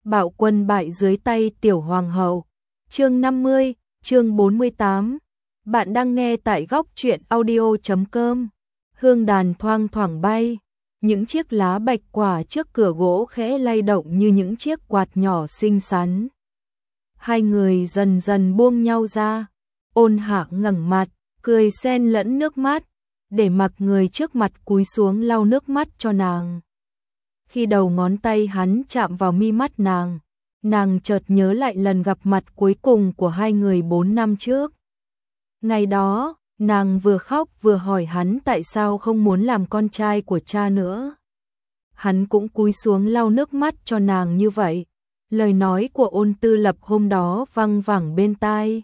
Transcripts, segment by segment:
Bạo quân bại dưới tay tiểu hoàng hậu. Chương 50, chương 48. Bạn đang nghe tại góc truyện audio.com. Hương đàn thoang thoảng bay, những chiếc lá bạch quả trước cửa gỗ khẽ lay động như những chiếc quạt nhỏ xinh xắn. Hai người dần dần buông nhau ra, Ôn Hạ ngẩng mặt, cười xen lẫn nước mắt, để mặc người trước mặt cúi xuống lau nước mắt cho nàng. Khi đầu ngón tay hắn chạm vào mi mắt nàng chợt nhớ lại lần gặp mặt cuối cùng của hai người 4 năm trước. Ngày đó, nàng vừa khóc vừa hỏi hắn tại sao không muốn làm con trai của cha nữa. Hắn cũng cúi xuống lau nước mắt cho nàng như vậy. Lời nói của Ôn Tư Lập hôm đó văng vẳng bên tai.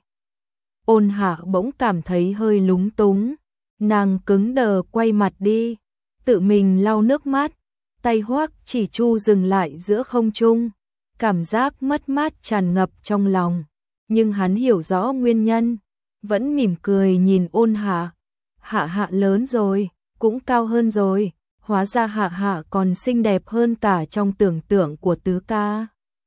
Ôn Hạ bỗng cảm thấy hơi lúng túng, nàng cứng đờ quay mặt đi, tự mình lau nước mắt, tay Hoắc Chỉ Chu dừng lại giữa không trung, cảm giác mất mát tràn ngập trong lòng, nhưng hắn hiểu rõ nguyên nhân, vẫn mỉm cười nhìn Ôn Hạ. Hạ Hạ lớn rồi, cũng cao hơn rồi, hóa ra Hạ Hạ còn xinh đẹp hơn cả trong tưởng tượng của tứ ca.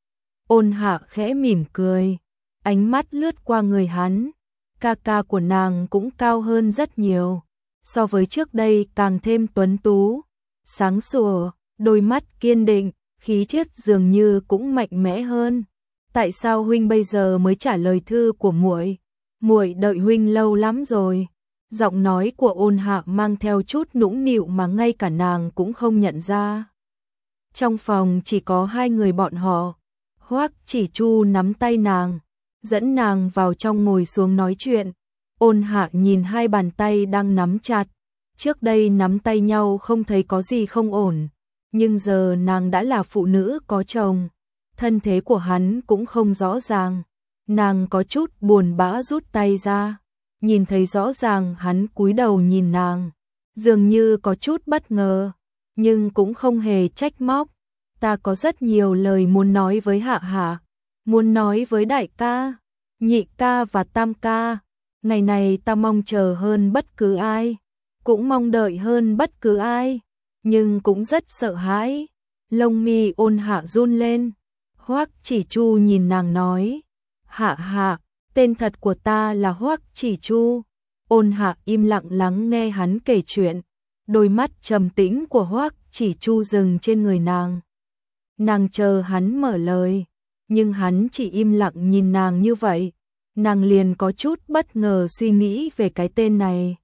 Ôn Hạ khẽ mỉm cười, ánh mắt lướt qua người hắn, ca ca của nàng cũng cao hơn rất nhiều, so với trước đây càng thêm tuấn tú, sáng sủa, đôi mắt kiên định, khí chất dường như cũng mạnh mẽ hơn. Tại sao huynh bây giờ mới trả lời thư của muội? Muội đợi huynh lâu lắm rồi. Giọng nói của Ôn Hạ mang theo chút nũng nịu mà ngay cả nàng cũng không nhận ra. Trong phòng chỉ có hai người bọn họ. Hoắc Chỉ Chu nắm tay nàng, dẫn nàng vào trong ngồi xuống nói chuyện. Ôn Hạ nhìn hai bàn tay đang nắm chặt. Trước đây nắm tay nhau không thấy có gì không ổn, nhưng giờ nàng đã là phụ nữ có chồng, thân thế của hắn cũng không rõ ràng. Nàng có chút buồn bã rút tay ra, nhìn thấy rõ ràng hắn cúi đầu nhìn nàng, dường như có chút bất ngờ, nhưng cũng không hề trách móc. Ta có rất nhiều lời muốn nói với Hạ Hạ, muốn nói với đại ca, nhị ca và tam ca. Ngày này ta mong chờ hơn bất cứ ai, cũng mong đợi hơn bất cứ ai, nhưng cũng rất sợ hãi. Lông mi Ôn Hạ run lên. Hoắc Chỉ Chu nhìn nàng nói, Hạ Hạ, tên thật của ta là Hoắc Chỉ Chu. Ôn Hạ im lặng lắng nghe hắn kể chuyện, đôi mắt trầm tĩnh của Hoắc Chỉ Chu dừng trên người nàng. Nàng chờ hắn mở lời, nhưng hắn chỉ im lặng nhìn nàng như vậy, nàng liền có chút bất ngờ suy nghĩ về cái tên này.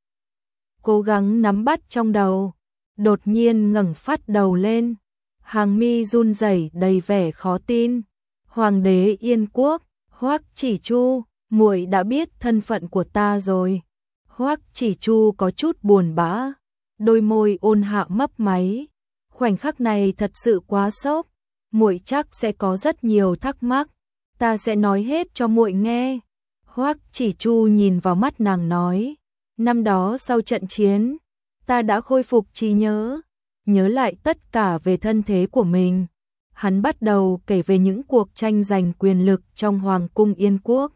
Cố gắng nắm bắt trong đầu, đột nhiên ngẩng phát đầu lên, hàng mi run rẩy đầy vẻ khó tin. Hoàng đế Yên Quốc, Hoắc Chỉ Chu, muội đã biết thân phận của ta rồi. Hoắc Chỉ Chu có chút buồn bã, đôi môi Ôn Hạ mấp máy. Khoảnh khắc này thật sự quá sốc, muội chắc sẽ có rất nhiều thắc mắc, ta sẽ nói hết cho muội nghe. Hoắc Chỉ Chu nhìn vào mắt nàng nói, năm đó sau trận chiến, ta đã khôi phục trí nhớ, nhớ lại tất cả về thân thế của mình. Hắn bắt đầu kể về những cuộc tranh giành quyền lực trong Hoàng cung Yên Quốc.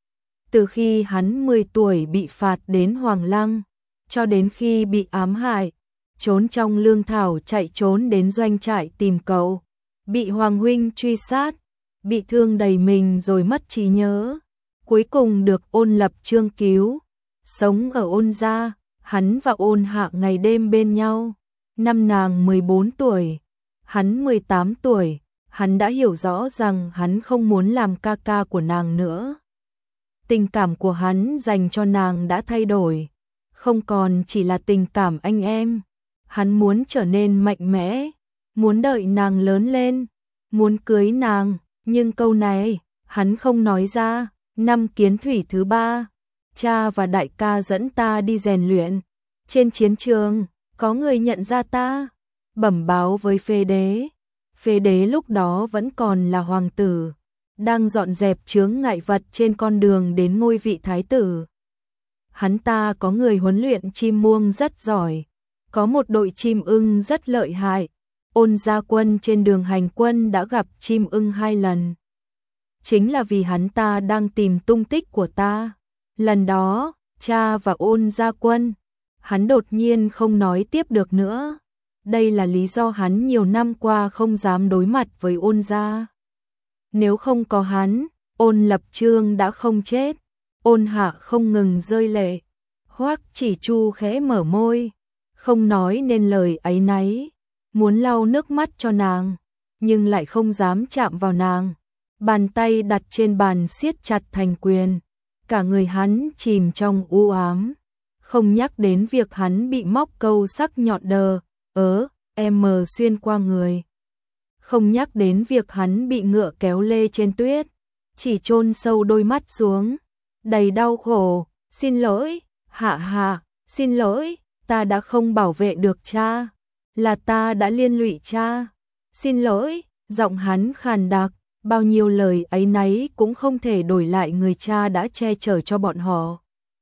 Từ khi hắn 10 tuổi bị phạt đến Hoàng Lăng, cho đến khi bị ám hại, trốn trong lương thảo chạy trốn đến doanh trại tìm cậu, bị Hoàng huynh truy sát, bị thương đầy mình rồi mất trí nhớ, cuối cùng được Ôn Lập Chương cứu, sống ở Ôn gia. Hắn và Ôn Hạ ngày đêm bên nhau. Năm nàng 14 tuổi, hắn 18 tuổi, hắn đã hiểu rõ rằng hắn không muốn làm ca ca của nàng nữa. Tình cảm của hắn dành cho nàng đã thay đổi, không còn chỉ là tình cảm anh em. Hắn muốn trở nên mạnh mẽ, muốn đợi nàng lớn lên, muốn cưới nàng, nhưng câu này hắn không nói ra. Năm Kiến Thủy thứ 3, cha và đại ca dẫn ta đi rèn luyện. Trên chiến trường, có người nhận ra ta, bẩm báo với Phế đế. Phế đế lúc đó vẫn còn là hoàng tử, đang dọn dẹp chướng ngại vật trên con đường đến ngôi vị thái tử. Hắn ta có người huấn luyện chim muông rất giỏi, có một đội chim ưng rất lợi hại. Ôn gia quân trên đường hành quân đã gặp chim ưng 2 lần. Chính là vì hắn ta đang tìm tung tích của ta. Lần đó, cha và Ôn gia quân, hắn đột nhiên không nói tiếp được nữa. Đây là lý do hắn nhiều năm qua không dám đối mặt với Ôn gia. Nếu không có hắn, Ôn Lập Trương đã không chết. Ôn Hạ không ngừng rơi lệ. Hoắc Chỉ Chu khẽ mở môi, không nói nên lời áy náy, muốn lau nước mắt cho nàng, nhưng lại không dám chạm vào nàng. Bàn tay đặt trên bàn siết chặt thành quyền, cả người hắn chìm trong u ám, không nhắc đến việc hắn bị móc câu sắc nhọn đờ, xuyên qua người. Không nhắc đến việc hắn bị ngựa kéo lê trên tuyết, chỉ chôn sâu đôi mắt xuống, đầy đau khổ, xin lỗi, Hạ Hạ, xin lỗi, ta đã không bảo vệ được cha, là ta đã liên lụy cha, xin lỗi, giọng hắn khàn đặc, bao nhiêu lời áy náy cũng không thể đổi lại người cha đã che chở cho bọn họ.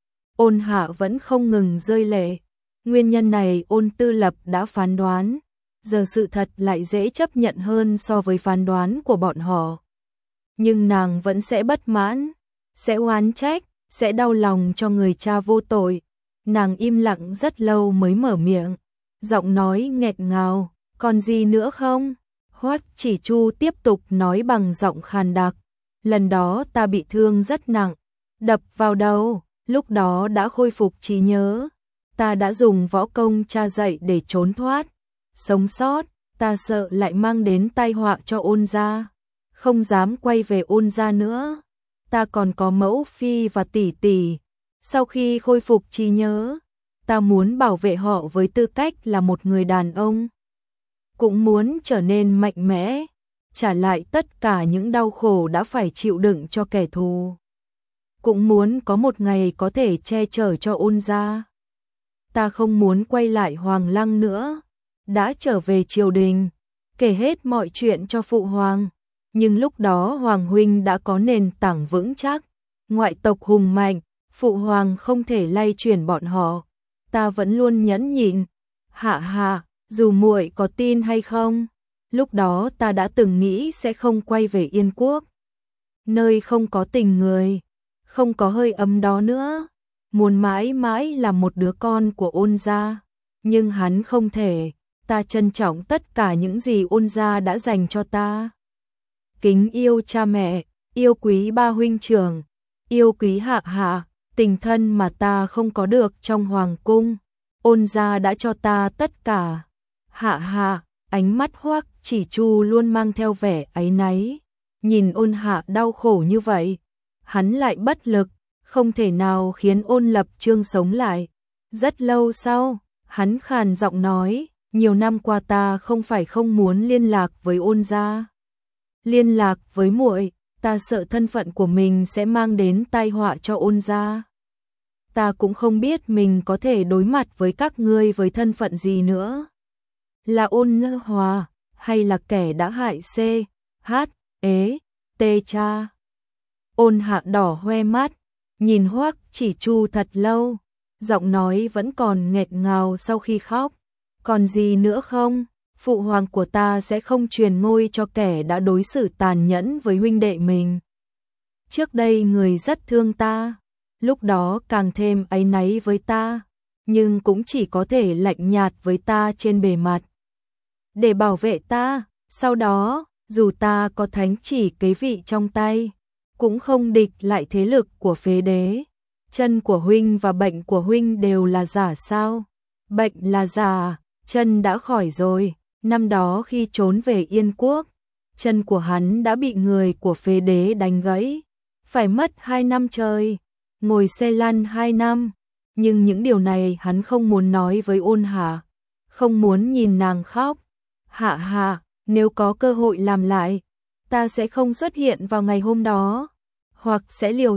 Ôn Hạ vẫn không ngừng rơi lệ, nguyên nhân này Ôn Tư Lập đã phán đoán, giờ sự thật lại dễ chấp nhận hơn so với phán đoán của bọn họ. Nhưng nàng vẫn sẽ bất mãn, sẽ oán trách, sẽ đau lòng cho người cha vô tội. Nàng im lặng rất lâu mới mở miệng, giọng nói nghẹt ngào, còn gì nữa không? Hoắc Chỉ Chu tiếp tục nói bằng giọng khàn đặc, lần đó ta bị thương rất nặng, đập vào đầu, lúc đó đã khôi phục trí nhớ, ta đã dùng võ công cha dạy để trốn thoát, sống sót, ta sợ lại mang đến tai họa cho Ôn gia, không dám quay về Ôn gia nữa. Ta còn có mẫu phi và tỷ tỷ, sau khi khôi phục trí nhớ, ta muốn bảo vệ họ với tư cách là một người đàn ông, cũng muốn trở nên mạnh mẽ, trả lại tất cả những đau khổ đã phải chịu đựng cho kẻ thù, cũng muốn có một ngày có thể che chở cho Ôn gia. Ta không muốn quay lại Hoàng Lăng nữa, đã trở về triều đình, kể hết mọi chuyện cho phụ hoàng. Nhưng lúc đó Hoàng huynh đã có nền tảng vững chắc, ngoại tộc hùng mạnh, phụ hoàng không thể lay chuyển bọn họ. Ta vẫn luôn nhẫn nhịn. Hạ Hạ, dù muội có tin hay không, lúc đó ta đã từng nghĩ sẽ không quay về Yên Quốc, nơi không có tình người, không có hơi ấm đó nữa, muốn mãi mãi là một đứa con của Ôn gia, nhưng hắn không thể. Ta trân trọng tất cả những gì Ôn gia đã dành cho ta. Kính yêu cha mẹ, yêu quý ba huynh trưởng, yêu quý Hạ Hạ, tình thân mà ta không có được trong hoàng cung. Ôn gia đã cho ta tất cả. Hạ Hạ, ánh mắt Hoắc Chỉ Chu luôn mang theo vẻ áy náy. Nhìn Ôn Hạ đau khổ như vậy, hắn lại bất lực, không thể nào khiến Ôn Lập Trương sống lại. Rất lâu sau, hắn khàn giọng nói, nhiều năm qua ta không phải không muốn liên lạc với Ôn gia. Liên lạc với muội, ta sợ thân phận của mình sẽ mang đến tai họa cho Ôn gia. Ta cũng không biết mình có thể đối mặt với các ngươi với thân phận gì nữa. Là Ôn Hòa, hay là kẻ đã hại T cha. Ôn Hạ đỏ hoe mắt, nhìn Hoắc Chỉ Chu thật lâu, giọng nói vẫn còn nghẹt ngào sau khi khóc. Còn gì nữa không? Phụ hoàng của ta sẽ không truyền ngôi cho kẻ đã đối xử tàn nhẫn với huynh đệ mình. Trước đây người rất thương ta, lúc đó càng thêm áy náy với ta, nhưng cũng chỉ có thể lạnh nhạt với ta trên bề mặt. Để bảo vệ ta, sau đó, dù ta có thánh chỉ kế vị trong tay, cũng không địch lại thế lực của phế đế. Chân của huynh và bệnh của huynh đều là giả sao? Bệnh là giả, chân đã khỏi rồi. Năm đó khi trốn về Yên Quốc, chân của hắn đã bị người của phế đế đánh gãy, phải mất 2 năm trời, ngồi xe lăn 2 năm, nhưng những điều này hắn không muốn nói với Ôn Hạ, không muốn nhìn nàng khóc. Hạ Hạ, nếu có cơ hội làm lại, ta sẽ không xuất hiện vào ngày hôm đó, hoặc sẽ liều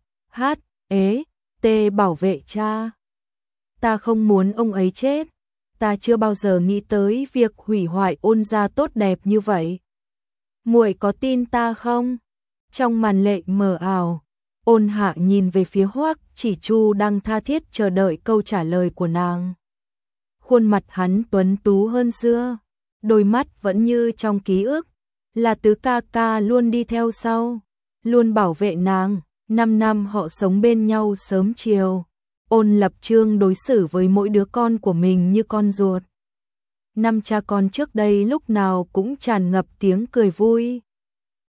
T bảo vệ cha. Ta không muốn ông ấy chết. Ta chưa bao giờ nghĩ tới việc hủy hoại Ôn gia tốt đẹp như vậy. Muội có tin ta không? Trong màn lệ mờ ảo, Ôn Hạ nhìn về phía Hoắc Chỉ Chu đang tha thiết chờ đợi câu trả lời của nàng. Khuôn mặt hắn tuấn tú hơn xưa, đôi mắt vẫn như trong ký ức, là Tứ ca ca luôn đi theo sau, luôn bảo vệ nàng. 5 năm họ sống bên nhau sớm chiều. Ôn Lập Trương đối xử với mỗi đứa con của mình như con ruột. Năm cha con trước đây lúc nào cũng tràn ngập tiếng cười vui.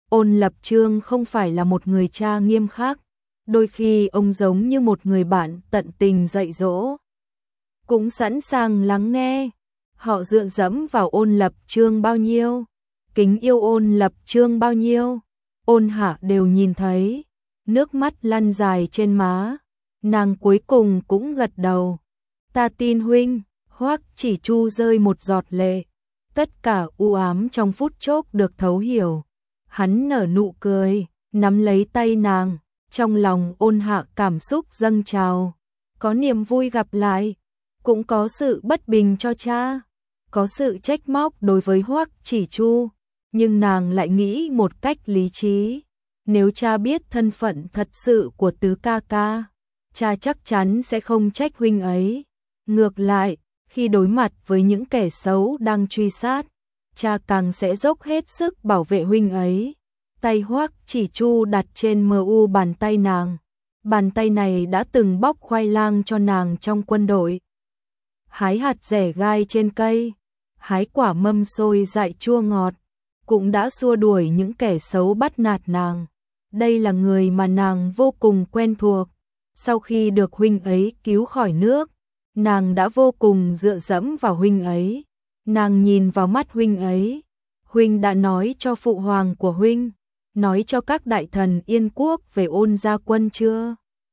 Ôn Lập Trương không phải là một người cha nghiêm khắc, đôi khi ông giống như một người bạn tận tình dạy dỗ, cũng sẵn sàng lắng nghe. Họ dựa dẫm vào Ôn Lập Trương bao nhiêu, kính yêu Ôn Lập Trương bao nhiêu, Ôn Hạ đều nhìn thấy, nước mắt lăn dài trên má, nàng cuối cùng cũng gật đầu. Ta tin huynh. Hoắc Chỉ Chu rơi một giọt lệ, tất cả u ám trong phút chốc được thấu hiểu. Hắn nở nụ cười, nắm lấy tay nàng, trong lòng Ôn Hạ cảm xúc dâng trào, có niềm vui gặp lại, cũng có sự bất bình cho cha, có sự trách móc đối với Hoắc Chỉ Chu, nhưng nàng lại nghĩ một cách lý trí, nếu cha biết thân phận thật sự của tứ ca ca, cha chắc chắn sẽ không trách huynh ấy. Ngược lại, khi đối mặt với những kẻ xấu đang truy sát, cha càng sẽ dốc hết sức bảo vệ huynh ấy. Tay Hoắc Chỉ Chu đặt trên mu bàn tay nàng. Bàn tay này đã từng bóc khoai lang cho nàng trong quân đội, hái hạt rẻ gai trên cây, hái quả mâm xôi dại chua ngọt, cũng đã xua đuổi những kẻ xấu bắt nạt nàng. Đây là người mà nàng vô cùng quen thuộc. Sau khi được huynh ấy cứu khỏi nước, nàng đã vô cùng dựa dẫm vào huynh ấy. Nàng nhìn vào mắt huynh ấy. Huynh đã nói cho phụ hoàng của huynh, nói cho các đại thần Yên Quốc về Ôn gia quân chưa?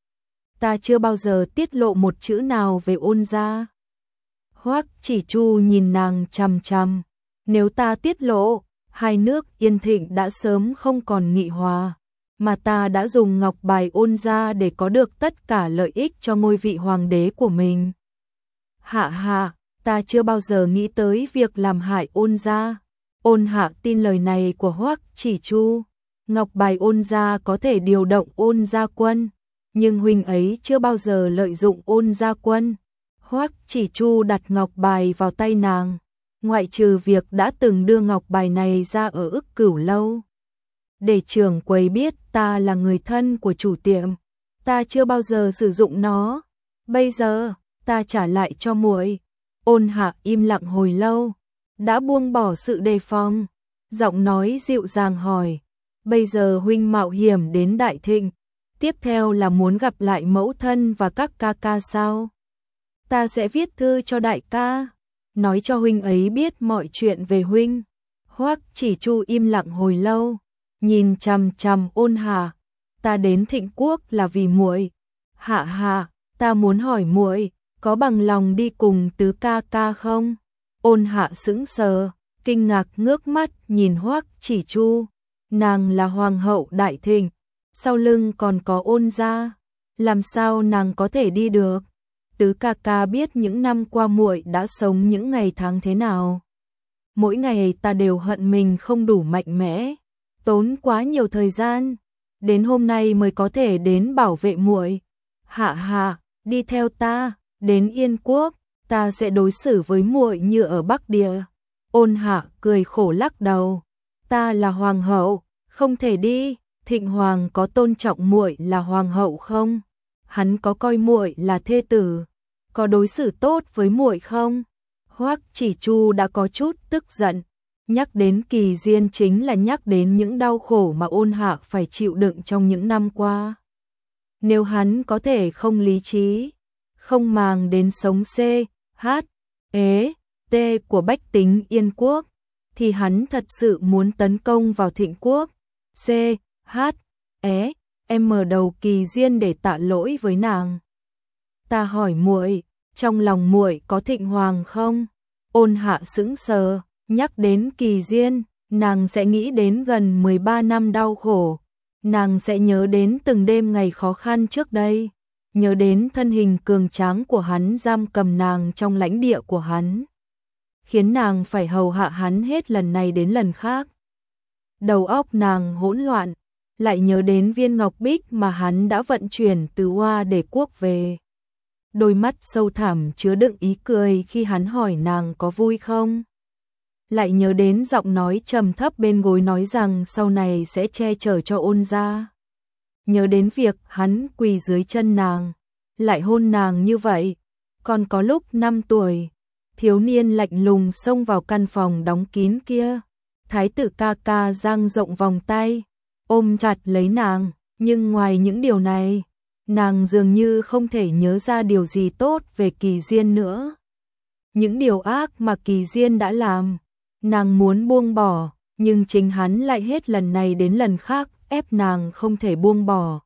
Ta chưa bao giờ tiết lộ một chữ nào về Ôn gia. Hoắc Chỉ Chu nhìn nàng chằm chằm. Nếu ta tiết lộ, hai nước Yên Thịnh đã sớm không còn nghị hòa, mà ta đã dùng ngọc bài Ôn gia để có được tất cả lợi ích cho ngôi vị hoàng đế của mình. Hạ hạ, ta chưa bao giờ nghĩ tới việc làm hại Ôn gia. Ôn Hạ tin lời này của Hoắc Chỉ Chu. Ngọc bài Ôn gia có thể điều động Ôn gia quân, nhưng huynh ấy chưa bao giờ lợi dụng Ôn gia quân. Hoắc Chỉ Chu đặt ngọc bài vào tay nàng, ngoại trừ việc đã từng đưa ngọc bài này ra ở Ức Cửu lâu, để trưởng quầy biết ta là người thân của chủ tiệm, ta chưa bao giờ sử dụng nó. Bây giờ, ta trả lại cho muội. Ôn Hạ im lặng hồi lâu, đã buông bỏ sự đề phòng, giọng nói dịu dàng hỏi, bây giờ huynh mạo hiểm đến Đại Thịnh, tiếp theo là muốn gặp lại mẫu thân và các ca ca sao? Ta sẽ viết thư cho đại ca, nói cho huynh ấy biết mọi chuyện về huynh. Hoắc Chỉ Chu im lặng hồi lâu, nhìn chằm chằm Ôn Hạ. Ta đến Thịnh Quốc là vì muội. Hạ hạ, ta muốn hỏi muội, có bằng lòng đi cùng tứ ca ca không? Ôn Hạ sững sờ, kinh ngạc ngước mắt nhìn Hoắc Chỉ Chu. Nàng là hoàng hậu Đại Thịnh, sau lưng còn có Ôn gia, làm sao nàng có thể đi được? Tứ ca ca biết những năm qua muội đã sống những ngày tháng thế nào. Mỗi ngày ta đều hận mình không đủ mạnh mẽ, tốn quá nhiều thời gian, đến hôm nay mới có thể đến bảo vệ muội. Hạ hạ, đi theo ta, đến Yên Quốc, ta sẽ đối xử với muội như ở Bắc Địa. Ôn Hạ cười khổ lắc đầu, ta là hoàng hậu, không thể đi. Thịnh hoàng có tôn trọng muội là hoàng hậu không? Hắn có coi muội là thê tử, có đối xử tốt với muội không? Hoắc Chỉ Chu đã có chút tức giận, nhắc đến Kỳ Diên chính là nhắc đến những đau khổ mà Ôn Hạ phải chịu đựng trong những năm qua. Nếu hắn có thể không lý trí, không màng đến sống C, H, E, T của bách tính Yên Quốc, thì hắn thật sự muốn tấn công vào Thịnh Quốc, C, H, E, M đầu Kỳ Diên để tạ lỗi với nàng. Ta hỏi muội, trong lòng muội có Thịnh hoàng không? Ôn Hạ sững sờ, nhắc đến Kỳ Diên, nàng sẽ nghĩ đến gần 13 năm đau khổ, nàng sẽ nhớ đến từng đêm ngày khó khăn trước đây, nhớ đến thân hình cường tráng của hắn giam cầm nàng trong lãnh địa của hắn, khiến nàng phải hầu hạ hắn hết lần này đến lần khác. Đầu óc nàng hỗn loạn, lại nhớ đến viên ngọc bích mà hắn đã vận chuyển từ Hoa Đế quốc về. Đôi mắt sâu thẳm chứa đựng ý cười khi hắn hỏi nàng có vui không. Lại nhớ đến giọng nói trầm thấp bên gối nói rằng sau này sẽ che chở cho Ôn gia. Nhớ đến việc hắn quỳ dưới chân nàng, lại hôn nàng như vậy. Còn có lúc 5 tuổi, thiếu niên lạnh lùng xông vào căn phòng đóng kín kia, Thái tử ca ca dang rộng vòng tay, ôm chặt lấy nàng, nhưng ngoài những điều này, nàng dường như không thể nhớ ra điều gì tốt về Kỳ Diên nữa. Những điều ác mà Kỳ Diên đã làm, nàng muốn buông bỏ, nhưng chính hắn lại hết lần này đến lần khác ép nàng không thể buông bỏ.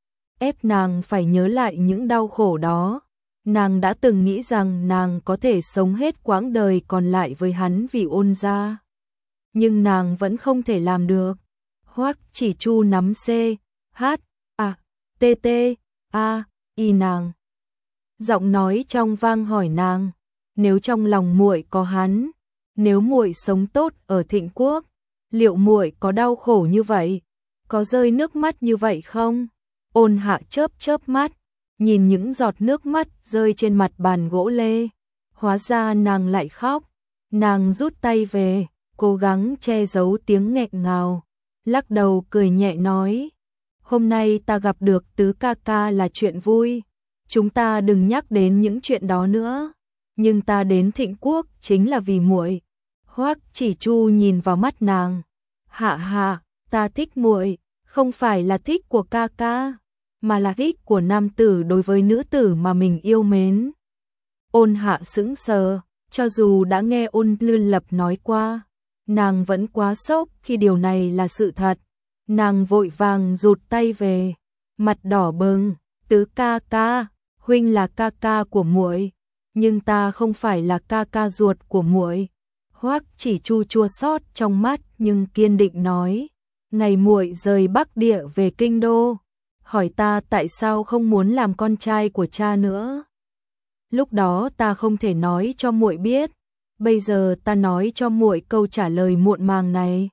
Ép nàng phải nhớ lại những đau khổ đó. Nàng đã từng nghĩ rằng nàng có thể sống hết quãng đời còn lại với hắn vì Ôn gia. Nhưng nàng vẫn không thể làm được. Hoắc Chỉ Chu nắm C, H, A, T, T, A, Y nàng. Giọng nói trong vang hỏi nàng, nếu trong lòng muội có hắn, nếu muội sống tốt ở Thịnh Quốc, liệu muội có đau khổ như vậy, có rơi nước mắt như vậy không? Ôn Hạ chớp chớp mắt, nhìn những giọt nước mắt rơi trên mặt bàn gỗ lê, hóa ra nàng lại khóc. Nàng rút tay về, cố gắng che giấu tiếng nghẹn ngào, lắc đầu cười nhẹ nói, hôm nay ta gặp được Tứ ca ca là chuyện vui, chúng ta đừng nhắc đến những chuyện đó nữa, nhưng ta đến Thịnh Quốc chính là vì muội. Hoắc Chỉ Chu nhìn vào mắt nàng, hạ hạ, ta thích muội, không phải là thích của ca ca, mà là thích của nam tử đối với nữ tử mà mình yêu mến. Ôn Hạ sững sờ, cho dù đã nghe Ôn Lươn Lập nói qua, nàng vẫn quá sốc khi điều này là sự thật. Nàng vội vàng rụt tay về, mặt đỏ bừng, Tứ ca ca, huynh là ca ca của muội, nhưng ta không phải là ca ca ruột của muội. Hoắc Chỉ Chu chua xót trong mắt nhưng kiên định nói, ngày muội rời Bắc Địa về Kinh Đô, hỏi ta tại sao không muốn làm con trai của cha nữa. Lúc đó ta không thể nói cho muội biết, bây giờ ta nói cho muội câu trả lời muộn màng này.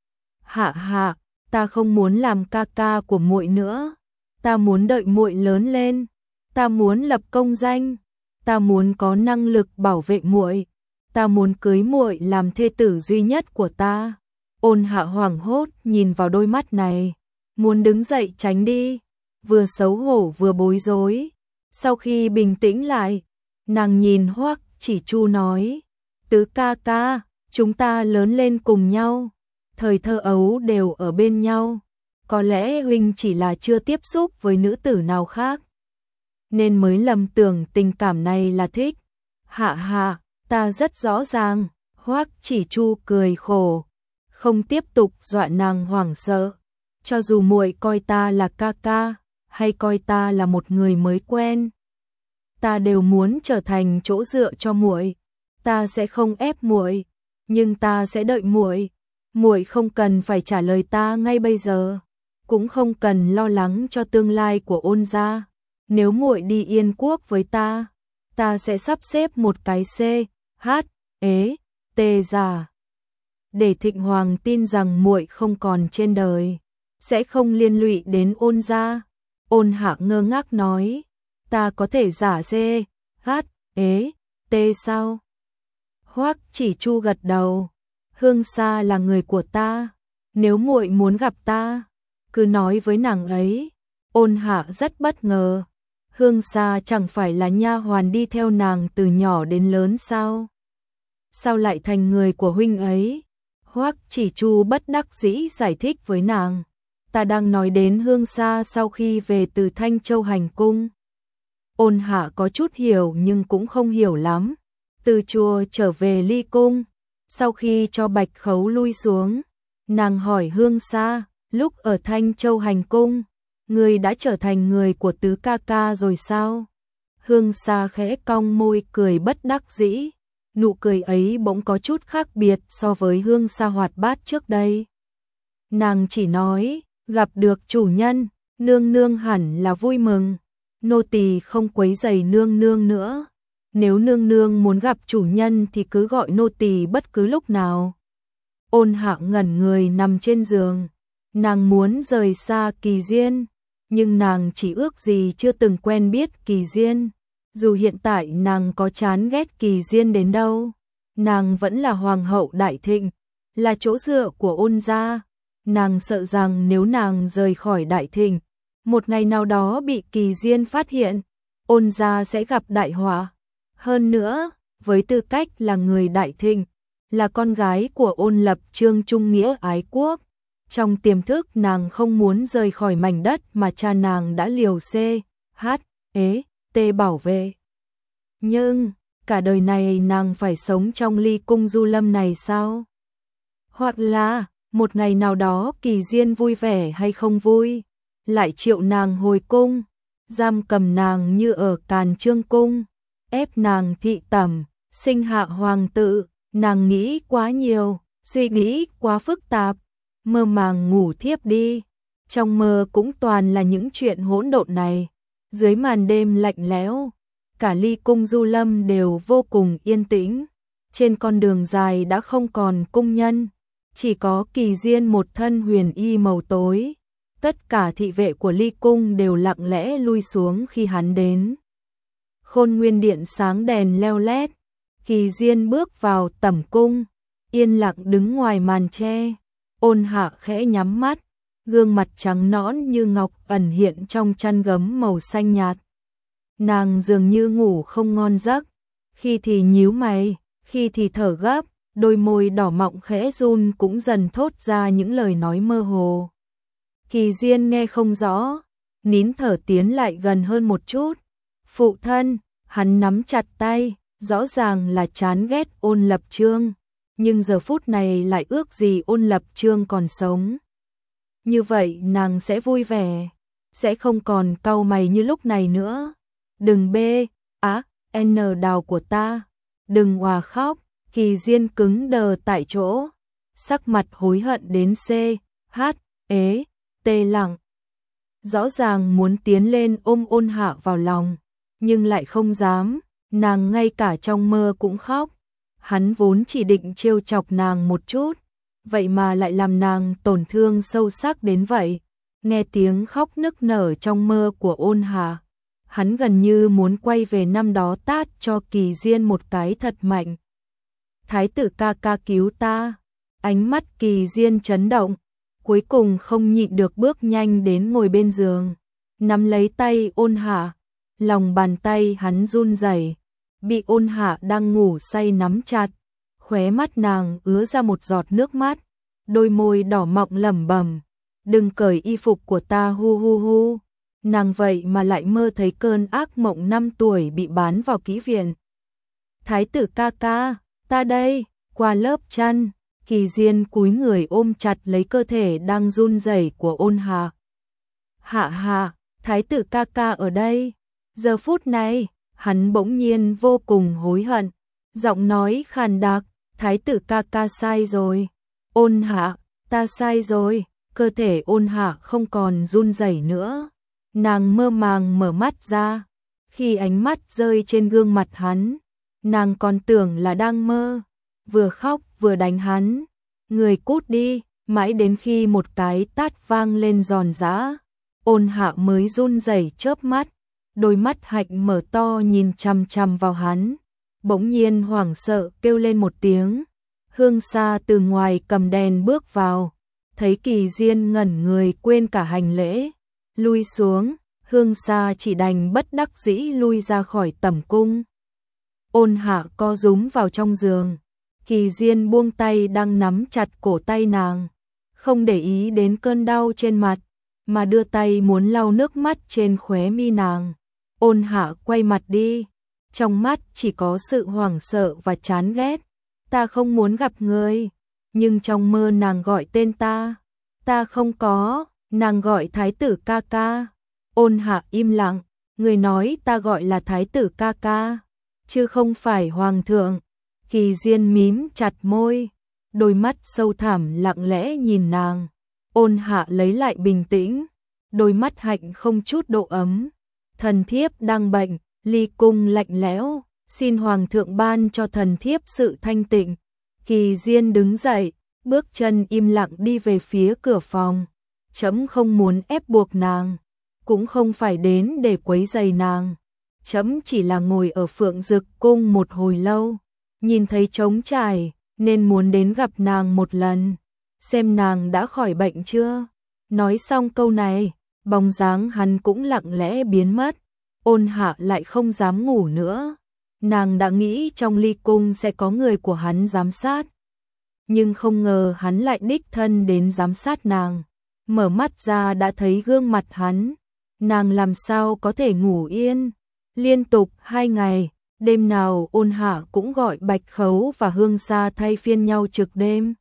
Hạ hạ, ta không muốn làm ca ca của muội nữa, ta muốn đợi muội lớn lên, ta muốn lập công danh, ta muốn có năng lực bảo vệ muội, ta muốn cưới muội làm thê tử duy nhất của ta. Ôn Hạ hoảng hốt nhìn vào đôi mắt này, muốn đứng dậy tránh đi, vừa xấu hổ vừa bối rối. Sau khi bình tĩnh lại, nàng nhìn Hoắc Chỉ Chu nói, Tứ ca ca, chúng ta lớn lên cùng nhau, thời thơ ấu đều ở bên nhau, có lẽ huynh chỉ là chưa tiếp xúc với nữ tử nào khác, nên mới lầm tưởng tình cảm này là thích. Hạ hạ, ta rất rõ ràng. Hoắc Chỉ Chu cười khổ, không tiếp tục dọa nàng hoảng sợ. Cho dù muội coi ta là ca ca, hay coi ta là một người mới quen, ta đều muốn trở thành chỗ dựa cho muội. Ta sẽ không ép muội, nhưng ta sẽ đợi muội. Muội không cần phải trả lời ta ngay bây giờ, cũng không cần lo lắng cho tương lai của Ôn gia. Nếu muội đi Yên Quốc với ta, ta sẽ sắp xếp một cái C, H, ế, T giả, để Thịnh Hoàng tin rằng muội không còn trên đời, sẽ không liên lụy đến Ôn gia. Ôn Hạ ngơ ngác nói, ta có thể giả C, H, ế, T sao? Hoắc Chỉ Chu gật đầu, Hương Sa là người của ta, nếu muội muốn gặp ta, cứ nói với nàng ấy. Ôn Hạ rất bất ngờ, Hương Sa chẳng phải là nha hoàn đi theo nàng từ nhỏ đến lớn sao? Sao lại thành người của huynh ấy? Hoắc Chỉ Chu bất đắc dĩ giải thích với nàng, ta đang nói đến Hương Sa sau khi về từ Thanh Châu hành cung. Ôn Hạ có chút hiểu nhưng cũng không hiểu lắm. Từ chùa trở về Ly cung, sau khi cho Bạch Khấu lui xuống, nàng hỏi Hương Sa, lúc ở Thanh Châu hành cung, ngươi đã trở thành người của Tứ ca ca rồi sao? Hương Sa khẽ cong môi cười bất đắc dĩ, nụ cười ấy bỗng có chút khác biệt so với Hương Sa hoạt bát trước đây. Nàng chỉ nói, gặp được chủ nhân, nương nương hẳn là vui mừng, nô tỳ không quấy rầy nương nương nữa. Nếu nương nương muốn gặp chủ nhân thì cứ gọi nô tỳ bất cứ lúc nào. Ôn Hạ ngẩn người nằm trên giường, nàng muốn rời xa Kỳ Diên, nhưng nàng chỉ ước gì chưa từng quen biết Kỳ Diên. Dù hiện tại nàng có chán ghét Kỳ Diên đến đâu, nàng vẫn là hoàng hậu Đại Thịnh, là chỗ dựa của Ôn gia. Nàng sợ rằng nếu nàng rời khỏi Đại Thịnh, một ngày nào đó bị Kỳ Diên phát hiện, Ôn gia sẽ gặp đại họa. Hơn nữa, với tư cách là người Đại Thịnh, là con gái của Ôn Lập Chương trung nghĩa ái quốc. Trong tiềm thức nàng không muốn rời khỏi mảnh đất mà cha nàng đã liều CHT bảo vệ. Nhưng, cả đời này nàng phải sống trong ly cung Du Lâm này sao? Hoặc là, một ngày nào đó Kỳ Diên vui vẻ hay không vui, lại triệu nàng hồi cung, giam cầm nàng như ở Càn Trương cung, ép nàng thị tẩm, sinh hạ hoàng tử. Nàng nghĩ quá nhiều, suy nghĩ quá phức tạp, mơ màng ngủ thiếp đi. Trong mơ cũng toàn là những chuyện hỗn độn này. Dưới màn đêm lạnh lẽo, cả ly cung Du Lâm đều vô cùng yên tĩnh. Trên con đường dài đã không còn cung nhân, chỉ có Kỳ Diên một thân huyền y màu tối. Tất cả thị vệ của ly cung đều lặng lẽ lui xuống khi hắn đến. Khôn Nguyên Điện sáng đèn leo lét. Kỳ Diên bước vào tẩm cung, yên lặng đứng ngoài màn tre. Ôn Hạ khẽ nhắm mắt, gương mặt trắng nõn như ngọc ẩn hiện trong chăn gấm màu xanh nhạt. Nàng dường như ngủ không ngon giấc, khi thì nhíu mày, khi thì thở gấp, đôi môi đỏ mọng khẽ run cũng dần thốt ra những lời nói mơ hồ. Kỳ Diên nghe không rõ, nín thở tiến lại gần hơn một chút. Phụ thân, hắn nắm chặt tay. Rõ ràng là chán ghét Ôn Lập Chương, nhưng giờ phút này lại ước gì Ôn Lập Chương còn sống. Như vậy nàng sẽ vui vẻ, sẽ không còn cau mày như lúc này nữa. Đừng đào của ta, đừng òa khóc. Kỳ Diên cứng đờ tại chỗ, sắc mặt hối hận đến CHT lặng. Rõ ràng muốn tiến lên ôm Ôn Hạ vào lòng, nhưng lại không dám. Nàng ngay cả trong mơ cũng khóc. Hắn vốn chỉ định trêu chọc nàng một chút, vậy mà lại làm nàng tổn thương sâu sắc đến vậy. Nghe tiếng khóc nức nở trong mơ của Ôn Hạ, hắn gần như muốn quay về năm đó tát cho Kỳ Diên một cái thật mạnh. Thái tử ca ca cứu ta. Ánh mắt Kỳ Diên chấn động, cuối cùng không nhịn được bước nhanh đến ngồi bên giường, nắm lấy tay Ôn Hạ. Lòng bàn tay hắn run rẩy, bị Ôn Hạ đang ngủ say nắm chặt, khóe mắt nàng ứa ra một giọt nước mắt, đôi môi đỏ mọng lẩm bẩm, đừng cởi y phục của ta hu hu hu. Nàng vậy mà lại mơ thấy cơn ác mộng 5 tuổi bị bán vào kỹ viện. Thái tử ca ca, ta đây. Qua lớp chăn, Kỳ Diên cúi người ôm chặt lấy cơ thể đang run rẩy của Ôn Hạ. Hạ hạ, thái tử ca ca ở đây. Giờ phút này, hắn bỗng nhiên vô cùng hối hận, giọng nói khàn đặc, thái tử ca ca sai rồi. Ôn Hạ, ta sai rồi. Cơ thể Ôn Hạ không còn run rẩy nữa. Nàng mơ màng mở mắt ra, khi ánh mắt rơi trên gương mặt hắn, nàng còn tưởng là đang mơ, vừa khóc vừa đánh hắn. Người cút đi, mãi đến khi một cái tát vang lên giòn giã, Ôn Hạ mới run rẩy chớp mắt, đôi mắt hạnh mở to nhìn chằm chằm vào hắn, bỗng nhiên hoảng sợ kêu lên một tiếng. Hương Sa từ ngoài cầm đèn bước vào, thấy Kỳ Diên ngẩn người quên cả hành lễ, lui xuống. Hương Sa chỉ đành bất đắc dĩ lui ra khỏi tẩm cung. Ôn Hạ co rúm vào trong giường, Kỳ Diên buông tay đang nắm chặt cổ tay nàng, không để ý đến cơn đau trên mặt, mà đưa tay muốn lau nước mắt trên khóe mi nàng. Ôn Hạ quay mặt đi, trong mắt chỉ có sự hoảng sợ và chán ghét. Ta không muốn gặp người, nhưng trong mơ nàng gọi tên ta. Ta không có, nàng gọi thái tử ca ca. Ôn Hạ im lặng, người nói ta gọi là thái tử ca ca, chứ không phải hoàng thượng. Kỳ Diên mím chặt môi, đôi mắt sâu thẳm lặng lẽ nhìn nàng. Ôn Hạ lấy lại bình tĩnh, đôi mắt hạnh không chút độ ấm. Thần thiếp đang bệnh, ly cung lạnh lẽo, xin hoàng thượng ban cho thần thiếp sự thanh tịnh. Kỳ Diên đứng dậy, bước chân im lặng đi về phía cửa phòng. Trẫm không muốn ép buộc nàng, cũng không phải đến để quấy rầy nàng. Trẫm chỉ là ngồi ở Phượng Dực cung một hồi lâu, nhìn thấy trống trải nên muốn đến gặp nàng một lần, xem nàng đã khỏi bệnh chưa. Nói xong câu này, bóng dáng hắn cũng lặng lẽ biến mất. Ôn Hạ lại không dám ngủ nữa. Nàng đã nghĩ trong ly cung sẽ có người của hắn giám sát, nhưng không ngờ hắn lại đích thân đến giám sát nàng. Mở mắt ra đã thấy gương mặt hắn, nàng làm sao có thể ngủ yên. Liên tục 2 ngày, đêm nào Ôn Hạ cũng gọi Bạch Khấu và Hương Sa thay phiên nhau trực đêm.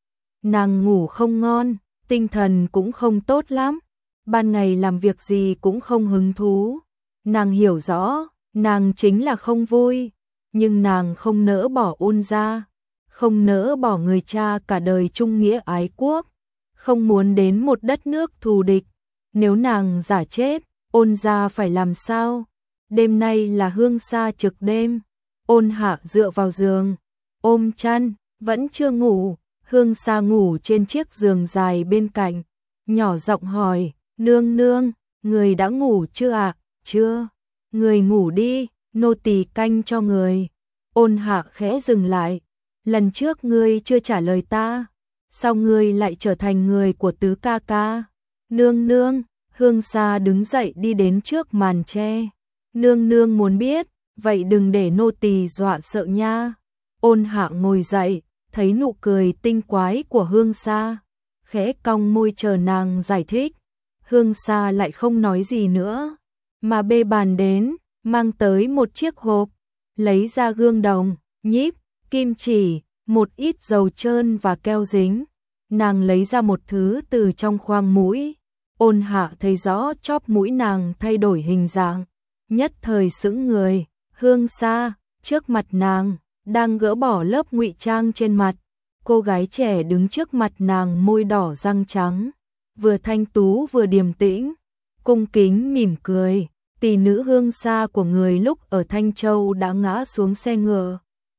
Nàng ngủ không ngon, tinh thần cũng không tốt lắm, ban ngày làm việc gì cũng không hứng thú. Nàng hiểu rõ, nàng chính là không vui, nhưng nàng không nỡ bỏ Ôn gia, không nỡ bỏ người cha cả đời trung nghĩa ái quốc, không muốn đến một đất nước thù địch. Nếu nàng giả chết, Ôn gia phải làm sao? Đêm nay là Hương Sa trực đêm. Ôn Hạ dựa vào giường, ôm chăn, vẫn chưa ngủ. Hương Sa ngủ trên chiếc giường dài bên cạnh, nhỏ giọng hỏi, nương nương, người đã ngủ chưa ạ? Chưa, người ngủ đi, nô tỳ canh cho người. Ôn Hạ khẽ dừng lại, lần trước ngươi chưa trả lời ta, sao ngươi lại trở thành người của tứ ca ca? Nương nương, Hương Sa đứng dậy đi đến trước màn tre. Nương nương muốn biết, vậy đừng để nô tỳ dọa sợ nha. Ôn Hạ ngồi dậy, thấy nụ cười tinh quái của Hương Sa, khẽ cong môi chờ nàng giải thích. Hương Sa lại không nói gì nữa, mà bê bàn đến, mang tới một chiếc hộp, lấy ra gương đồng, nhíp, kim chỉ, một ít dầu trơn và keo dính. Nàng lấy ra một thứ từ trong khoang mũi. Ôn Hạ thấy rõ chóp mũi nàng thay đổi hình dạng, nhất thời sững người. Hương Sa, trước mặt nàng, đang gỡ bỏ lớp ngụy trang trên mặt. Cô gái trẻ đứng trước mặt nàng, môi đỏ răng trắng, vừa thanh tú vừa điềm tĩnh, cung kính mỉm cười. Tỷ nữ Hương Sa của người lúc ở Thanh Châu đã ngã xuống xe ngựa,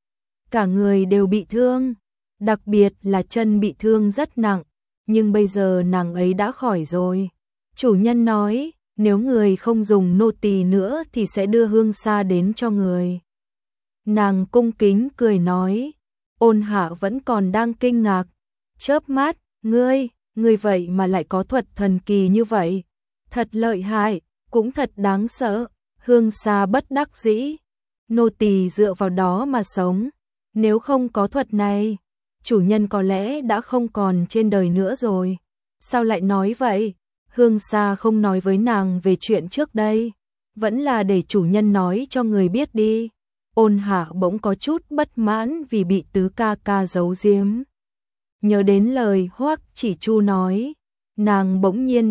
cả người đều bị thương, đặc biệt là chân bị thương rất nặng, nhưng bây giờ nàng ấy đã khỏi rồi. Chủ nhân nói, nếu người không dùng nô tỳ nữa thì sẽ đưa Hương Sa đến cho người. Nàng cung kính cười nói. Ôn Hạ vẫn còn đang kinh ngạc, chớp mắt, ngươi vậy mà lại có thuật thần kỳ như vậy, thật lợi hại, cũng thật đáng sợ. Hương Sa bất đắc dĩ, nô tỳ dựa vào đó mà sống, nếu không có thuật này, chủ nhân có lẽ đã không còn trên đời nữa rồi. Sao lại nói vậy? Hương Sa không nói với nàng về chuyện trước đây, vẫn là để chủ nhân nói cho người biết đi. Ôn Hạ bỗng có chút bất mãn vì bị tứ ca ca giấu giếm. Nhớ đến lời Hoắc Chỉ Chu nói, nàng bỗng nhiên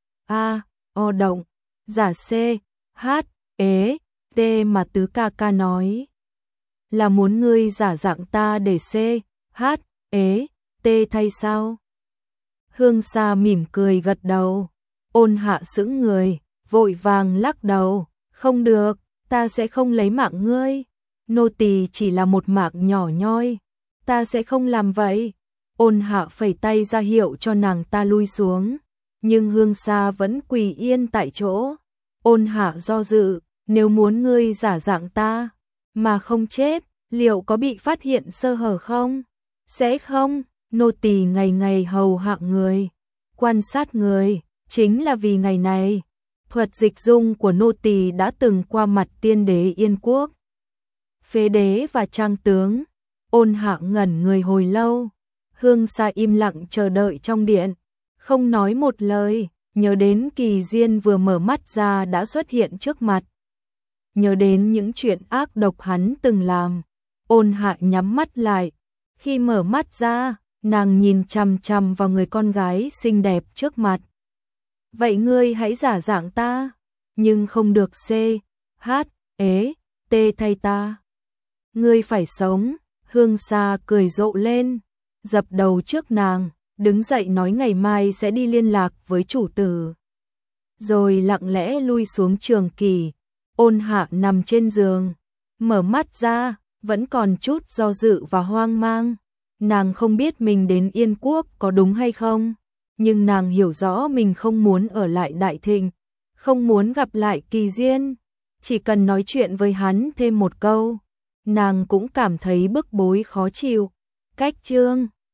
o động, giả c, h, ế, t mà tứ ca ca nói. Là muốn ngươi giả dạng ta để c, h, ế, t thay sao? Hương Sa mỉm cười gật đầu. Ôn Hạ sững người, vội vàng lắc đầu, không được, ta sẽ không lấy mạng ngươi. Nô tỳ chỉ là một mạng nhỏ nhoi, ta sẽ không làm vậy. Ôn Hạ phẩy tay ra hiệu cho nàng ta lui xuống, nhưng Hương Sa vẫn quỳ yên tại chỗ. Ôn Hạ do dự, nếu muốn ngươi giả dạng ta mà không chết, liệu có bị phát hiện sơ hở không? Sẽ không, nô tỳ ngày ngày hầu hạ người, quan sát người, chính là vì ngày này. Thuật dịch dung của nô tỳ đã từng qua mặt tiên đế Yên Quốc, phế đế và trang tướng. Ôn Hạ ngẩn người hồi lâu. Hương Sa im lặng chờ đợi trong điện, không nói một lời. Nhớ đến Kỳ Diên vừa mở mắt ra đã xuất hiện trước mặt, nhớ đến những chuyện ác độc hắn từng làm. Ôn Hạ nhắm mắt lại. Khi mở mắt ra, nàng nhìn chằm chằm vào người con gái xinh đẹp trước mặt. Vậy ngươi hãy giả dạng ta, nhưng không được c, h, ế, t thay ta. Ngươi phải sống. Hương Sa cười rộ lên, dập đầu trước nàng, đứng dậy nói ngày mai sẽ đi liên lạc với chủ tử, rồi lặng lẽ lui xuống trường kỷ. Ôn Hạ nằm trên giường, mở mắt ra, vẫn còn chút do dự và hoang mang. Nàng không biết mình đến Yên Quốc có đúng hay không, nhưng nàng hiểu rõ mình không muốn ở lại Đại Thịnh, không muốn gặp lại Kỳ Diên. Chỉ cần nói chuyện với hắn thêm một câu, nàng cũng cảm thấy bức bối khó chịu. Cách chương